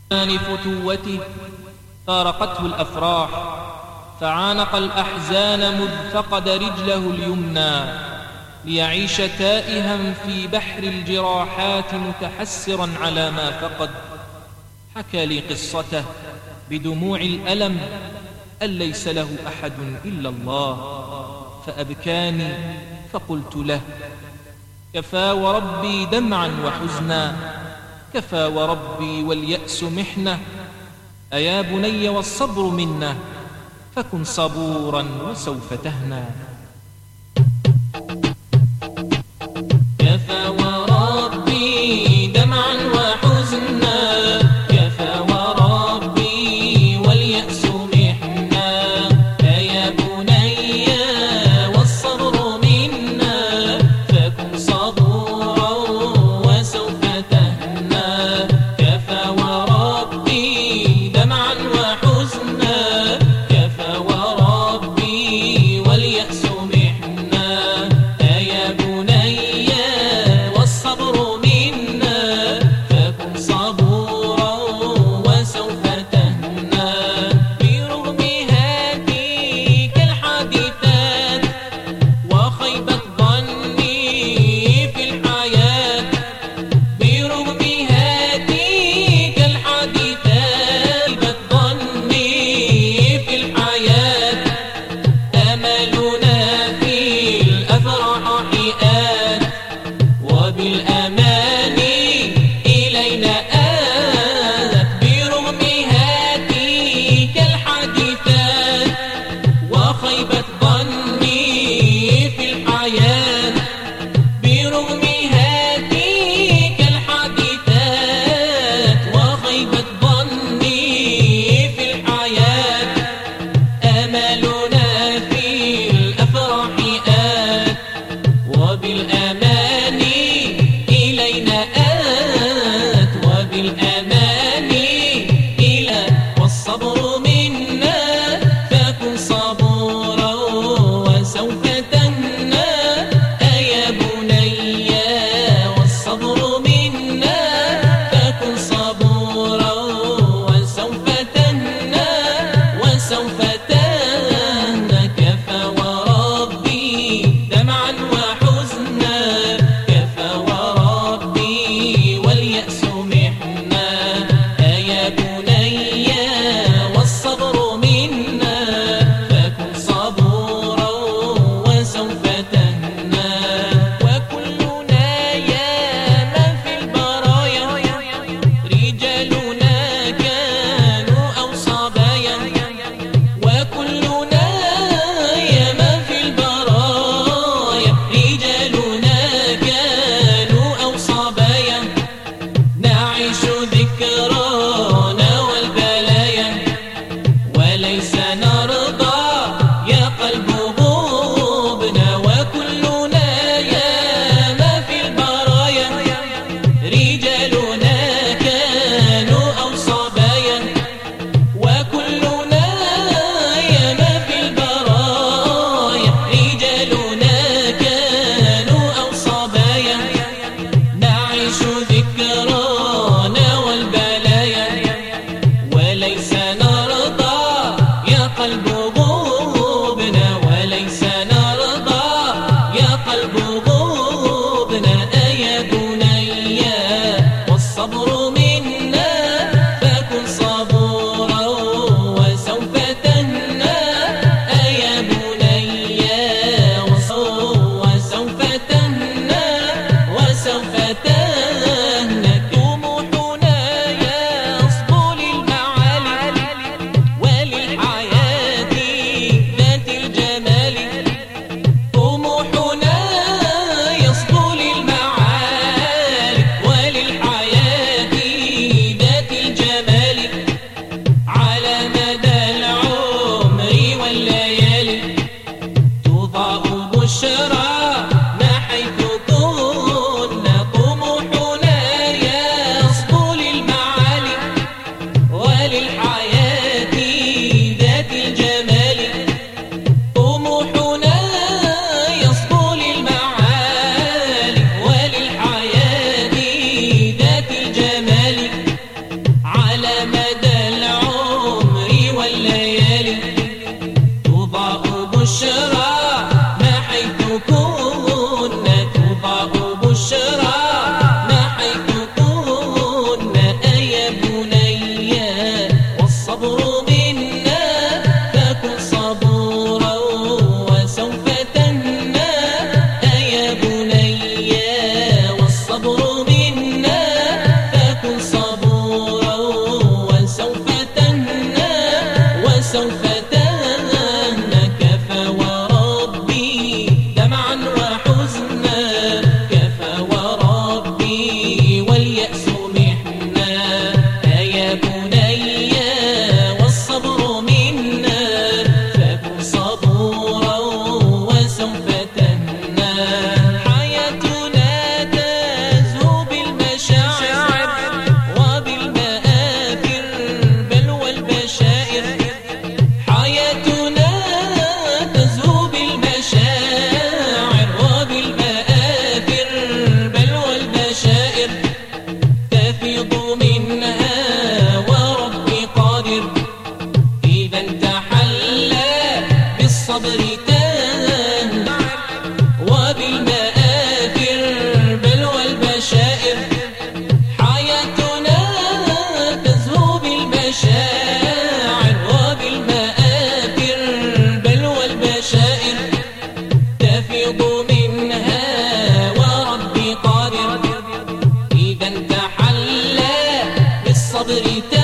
لفتوته فارقته الأفراح، فعانق الأحزان مذ فقد رجله اليمنى، ليعيش تائها في بحر الجراحات متحسرا على ما فقد. حكى لي قصته بدموع الألم أن ليس له أحد إلا الله، فأبكاني فقلت له: كفى وربي دمعا وحزنا، كفى وربي واليأس محنة، أيا بني والصبر منة، فكن صبورا وسوف تهنى. كفى وربي دمعا وحزنا، كفى وربي واليأس محنة، أيا بني والصبر منا، فكن صبورا وسوف تهنى. كفى وربي دمعا وحزنا، كفى وربي واليأس محنة، أيا بني والصبر منا، فكن صبورا وسوف تهنى. برغم هاتيك الحادثات وخيبة ظني في الحياة، برغم هاتيك الحادثات وخيبة ظني في الحياة، أملنا في الأفراح آت، وبالأمان إلينا آت. برغم هاتيك الحادثات وخيبة ظني في الحياة، برغم هاتيك الحادثات وخيبة ظني في الحياة، أملنا في الأفراح آت، وبالأمان إلينا آت، وبالأمان إلى والصبر منا، فكن صبورا وسوف تهنى. أيا بني والصبر منا، فكن صبورا وسوف تهنى، وسوف تهنى. كفى وربي دمعا وحزنا، كفى وربي واليأس محنة، أيا بني والصبر منا، فكن صبورا وسوف تهنى. وكلنا يا من في البرايا رجالنا كانوا أو صبايا، وكلنا يا من في البرايا رجالنا كانوا أو صبايا، نعيش ذكرانا والبلايا، وليس نرضى يا قلب غوبنا. وكلنا يا ما في البرايا رجالنا كانوا أو صبايا، وكلنا يا ما في البرايا رجالنا كانوا أو صبايا، نعيش ذكرانا والبلايا، وليس نرضى يا قلب غوبنا، وليس نرضى يا قلب غوبنا. أيا بني والصبر منا، فكن صبورا وسوف تهنى. أيا بني وسوف تهنى، وسوف تهنى. طموحنا يصبو للمعالي وللحياة ذات الجمال، طموحنا يصبو للمعالي وللحياة الصبر